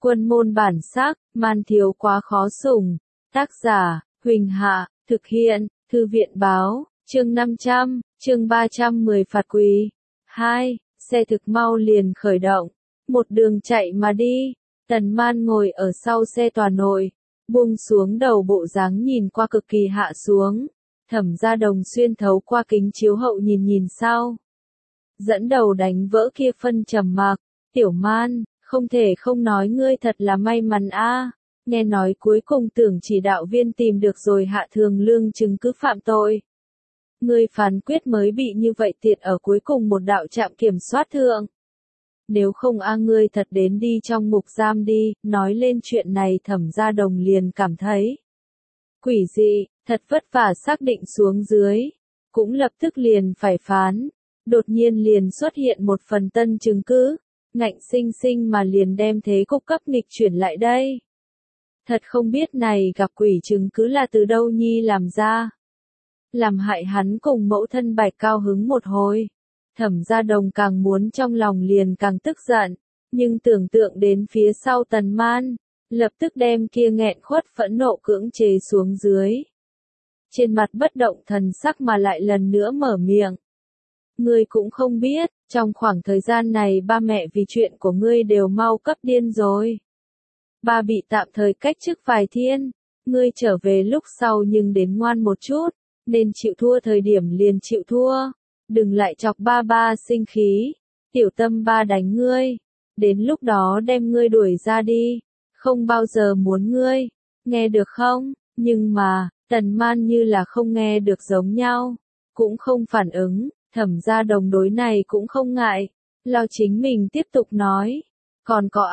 Quân môn bản sắc, man thiếu quá khó sủng. Tác giả, Huỳnh Hạ, thực hiện, Thư viện báo, chương 500, chương 310 phạt quỳ. 2. Xe thực mau liền khởi động. Một đường chạy mà đi. Tần Man ngồi ở sau xe tòa nội, buông xuống đầu bộ dáng nhìn qua cực kỳ hạ xuống. Thẩm Gia Đồng xuyên thấu qua kính chiếu hậu nhìn sau. Dẫn đầu đánh vỡ kia phân trầm mặc. Tiểu Man, không thể không nói ngươi thật là may mắn a. Nghe nói cuối cùng tưởng chỉ đạo viên tìm được rồi hạ thường lương chứng cứ phạm tội. Ngươi phán quyết mới bị như vậy tiện ở cuối cùng một đạo trạm kiểm soát thượng. Nếu không ngươi thật đến đi trong ngục giam đi. Nói lên chuyện này Thẩm Gia Đồng liền cảm thấy quỷ dị, thật vất vả xác định xuống dưới. Cũng lập tức liền phải phán. Đột nhiên liền xuất hiện một phần tân chứng cứ. Ngạnh sinh sinh mà liền đem thế cục cấp nghịch chuyển lại đây. Thật không biết này gặp quỷ chứng cứ là từ đâu nhi làm ra. Làm hại hắn cùng mẫu thân Bạch cao hứng một hồi. Thẩm Gia Đồng càng muốn trong lòng liền càng tức giận. Nhưng tưởng tượng đến phía sau Tần Man, lập tức đem kia nghẹn khuất phẫn nộ cưỡng chế xuống dưới. Trên mặt bất động thần sắc mà lại lần nữa mở miệng. Ngươi cũng không biết, trong khoảng thời gian này ba mẹ vì chuyện của ngươi đều mau cấp điên rồi. Ba bị tạm thời cách chức vài thiên, ngươi trở về lúc sau nhưng đến ngoan một chút, nên chịu thua thời điểm liền chịu thua. Đừng lại chọc ba sinh khí, tiểu tâm ba đánh ngươi, đến lúc đó đem ngươi đuổi ra đi, không bao giờ muốn ngươi, nghe được không? Nhưng mà, Tần Man như là không nghe được giống nhau, cũng không phản ứng. Thẩm Gia Đồng đối này cũng không ngại, lao chính mình tiếp tục nói. Còn có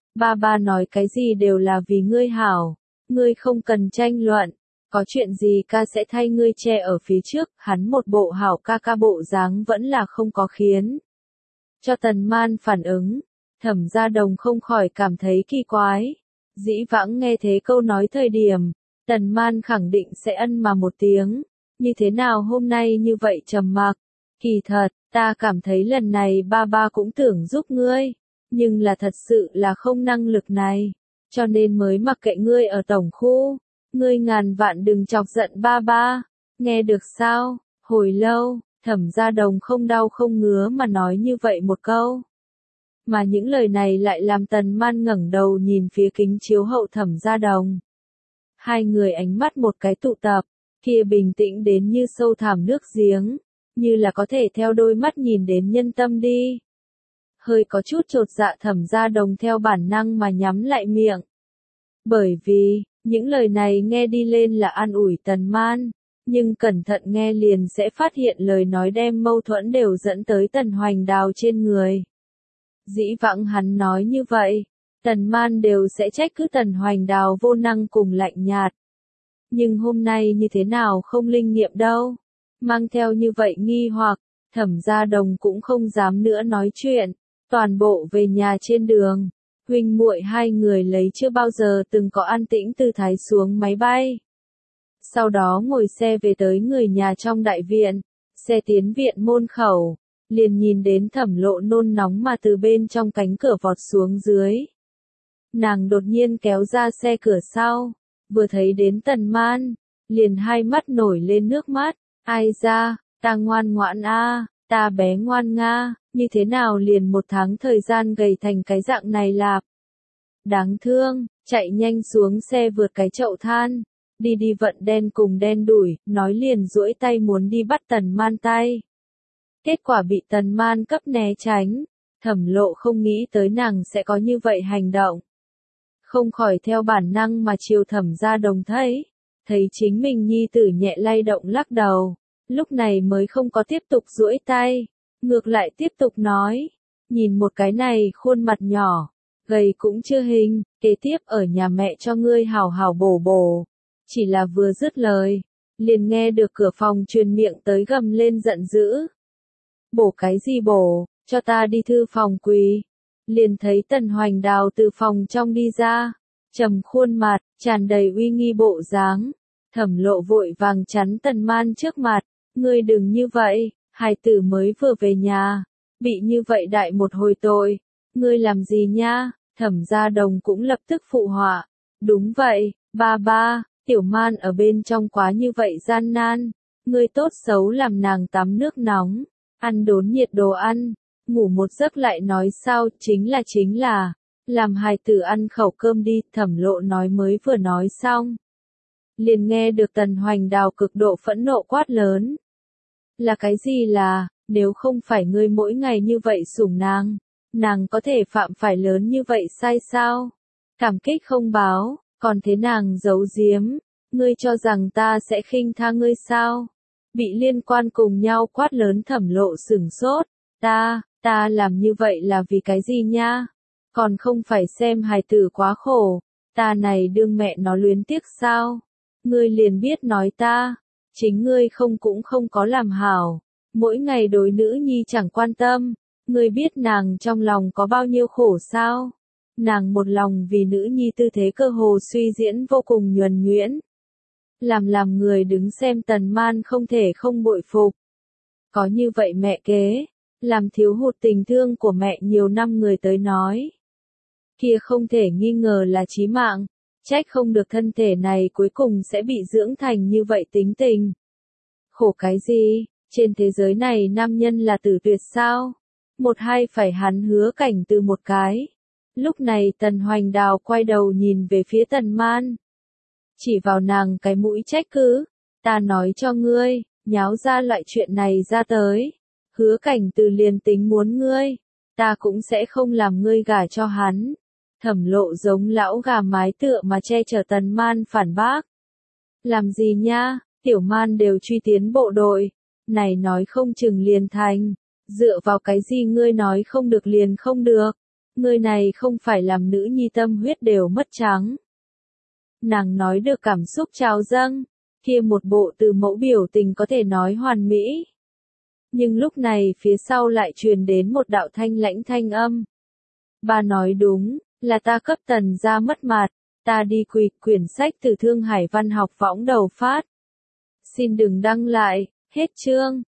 ba nói cái gì đều là vì ngươi hảo, ngươi không cần tranh luận, có chuyện gì ca sẽ thay ngươi che ở phía trước, hắn một bộ hảo ca bộ dáng vẫn là không có khiến cho Tần Man phản ứng. Thẩm Gia Đồng không khỏi cảm thấy kỳ quái, dĩ vãng nghe thế câu nói thời điểm, Tần Man khẳng định sẽ ân mà một tiếng, như thế nào hôm nay như vậy trầm mặc. Kỳ thật, ta cảm thấy lần này ba cũng tưởng giúp ngươi, nhưng là thật sự là không năng lực này, cho nên mới mặc kệ ngươi ở tổng khu, ngươi ngàn vạn đừng chọc giận ba, nghe được sao? Hồi lâu, Thẩm Gia Đồng không đau không ngứa mà nói như vậy một câu. Mà những lời này lại làm Tần Man ngẩng đầu nhìn phía kính chiếu hậu Thẩm Gia Đồng. Hai người ánh mắt một cái tụ tập, kia bình tĩnh đến như sâu thẳm nước giếng. Như là có thể theo đôi mắt nhìn đến nhân tâm đi. Hơi có chút chột dạ Thẩm Gia Đồng theo bản năng mà nhắm lại miệng. Bởi vì, những lời này nghe đi lên là an ủi Tần Man, nhưng cẩn thận nghe liền sẽ phát hiện lời nói đem mâu thuẫn đều dẫn tới Tần Hoành Đào trên người. Dĩ vãng hắn nói như vậy, Tần Man đều sẽ trách cứ Tần Hoành Đào vô năng cùng lạnh nhạt. Nhưng hôm nay như thế nào không linh nghiệm đâu. Mang theo như vậy nghi hoặc, Thẩm Gia Đồng cũng không dám nữa nói chuyện, toàn bộ về nhà trên đường, huynh muội hai người lấy chưa bao giờ từng có an tĩnh tư thái xuống máy bay. Sau đó ngồi xe về tới người nhà trong đại viện, xe tiến viện môn khẩu, liền nhìn đến Thẩm Lộ nôn nóng mà từ bên trong cánh cửa vọt xuống dưới. Nàng đột nhiên kéo ra xe cửa sau, vừa thấy đến Tần Man, liền hai mắt nổi lên nước mắt. Ai ra, ta ngoan ngoãn ta bé ngoan nga, như thế nào liền một tháng thời gian gầy thành cái dạng này lạp. Đáng thương, chạy nhanh xuống xe vượt cái chậu than, đi vận đen cùng đen đủi, nói liền duỗi tay muốn đi bắt Tần Man tay. Kết quả bị Tần Man cấp né tránh, Thẩm Lộ không nghĩ tới nàng sẽ có như vậy hành động. Không khỏi theo bản năng mà chiều Thẩm Gia Đồng thấy chính mình nhi tử nhẹ lay động lắc đầu, lúc này mới không có tiếp tục duỗi tay, ngược lại tiếp tục nói, nhìn một cái này khuôn mặt nhỏ, gầy cũng chưa hình, kế tiếp ở nhà mẹ cho ngươi hảo hảo bổ. Chỉ là vừa dứt lời, liền nghe được cửa phòng truyền miệng tới gầm lên giận dữ. Bổ cái gì bổ, cho ta đi thư phòng quỳ. Liền thấy Tần Hoành Đào từ phòng trong đi ra, trầm khuôn mặt, tràn đầy uy nghi bộ dáng. Thẩm Lộ vội vàng chắn Tần Man trước mặt, ngươi đừng như vậy, hài tử mới vừa về nhà, bị như vậy đại một hồi tội, ngươi làm gì nha? Thẩm Gia Đồng cũng lập tức phụ họa. Đúng vậy, ba, Tiểu Man ở bên trong quá như vậy gian nan. Ngươi tốt xấu làm nàng tắm nước nóng, ăn đốn nhiệt đồ ăn, ngủ một giấc lại nói sao, chính là, làm hài tử ăn khẩu cơm đi, Thẩm Lộ nói mới vừa nói xong. Liền nghe được Tần Hoành Đào cực độ phẫn nộ quát lớn. Là cái gì là, nếu không phải ngươi mỗi ngày như vậy sủng nàng có thể phạm phải lớn như vậy sai sao? Cảm kích không báo, còn thế nàng giấu giếm, ngươi cho rằng ta sẽ khinh tha ngươi sao? Bị liên quan cùng nhau quát lớn Thẩm Lộ sửng sốt, ta làm như vậy là vì cái gì nha? Còn không phải xem hài tử quá khổ, ta này đương mẹ nó luyến tiếc sao? Ngươi liền biết nói ta, chính ngươi cũng không có làm hảo, mỗi ngày đối nữ nhi chẳng quan tâm, ngươi biết nàng trong lòng có bao nhiêu khổ sao? Nàng một lòng vì nữ nhi tư thế cơ hồ suy diễn vô cùng nhuần nhuyễn. Làm người đứng xem Tần Man không thể không bội phục. Có như vậy mẹ kế, làm thiếu hụt tình thương của mẹ nhiều năm người tới nói. Kia không thể nghi ngờ là chí mạng, trách không được thân thể này cuối cùng sẽ bị dưỡng thành như vậy tính tình. Khổ cái gì, trên thế giới này nam nhân là tử tuyệt sao? Một hai phải hắn Hứa Cảnh Từ một cái. Lúc này Tần Hoành Đào quay đầu nhìn về phía Tần Man. Chỉ vào nàng cái mũi trách cứ, ta nói cho ngươi, nháo ra loại chuyện này ra tới. Hứa Cảnh Từ liền tính muốn ngươi, ta cũng sẽ không làm ngươi gả cho hắn. Thẩm Lộ giống lão gà mái tựa mà che chở Tần Man phản bác. Làm gì nha, Tiểu Man đều truy tiến bộ đội, này nói không chừng liền thành, dựa vào cái gì ngươi nói không được liền không được, ngươi này không phải làm nữ nhi tâm huyết đều mất trắng. Nàng nói được cảm xúc trào dâng, kia một bộ từ mẫu biểu tình có thể nói hoàn mỹ. Nhưng lúc này phía sau lại truyền đến một đạo thanh lãnh thanh âm. Bà nói đúng, là ta cấp Tần gia mất mặt, ta đi quỳ, quyển sách từ Thương Hải Văn học võng đầu phát. Xin đừng đăng lại, hết chương.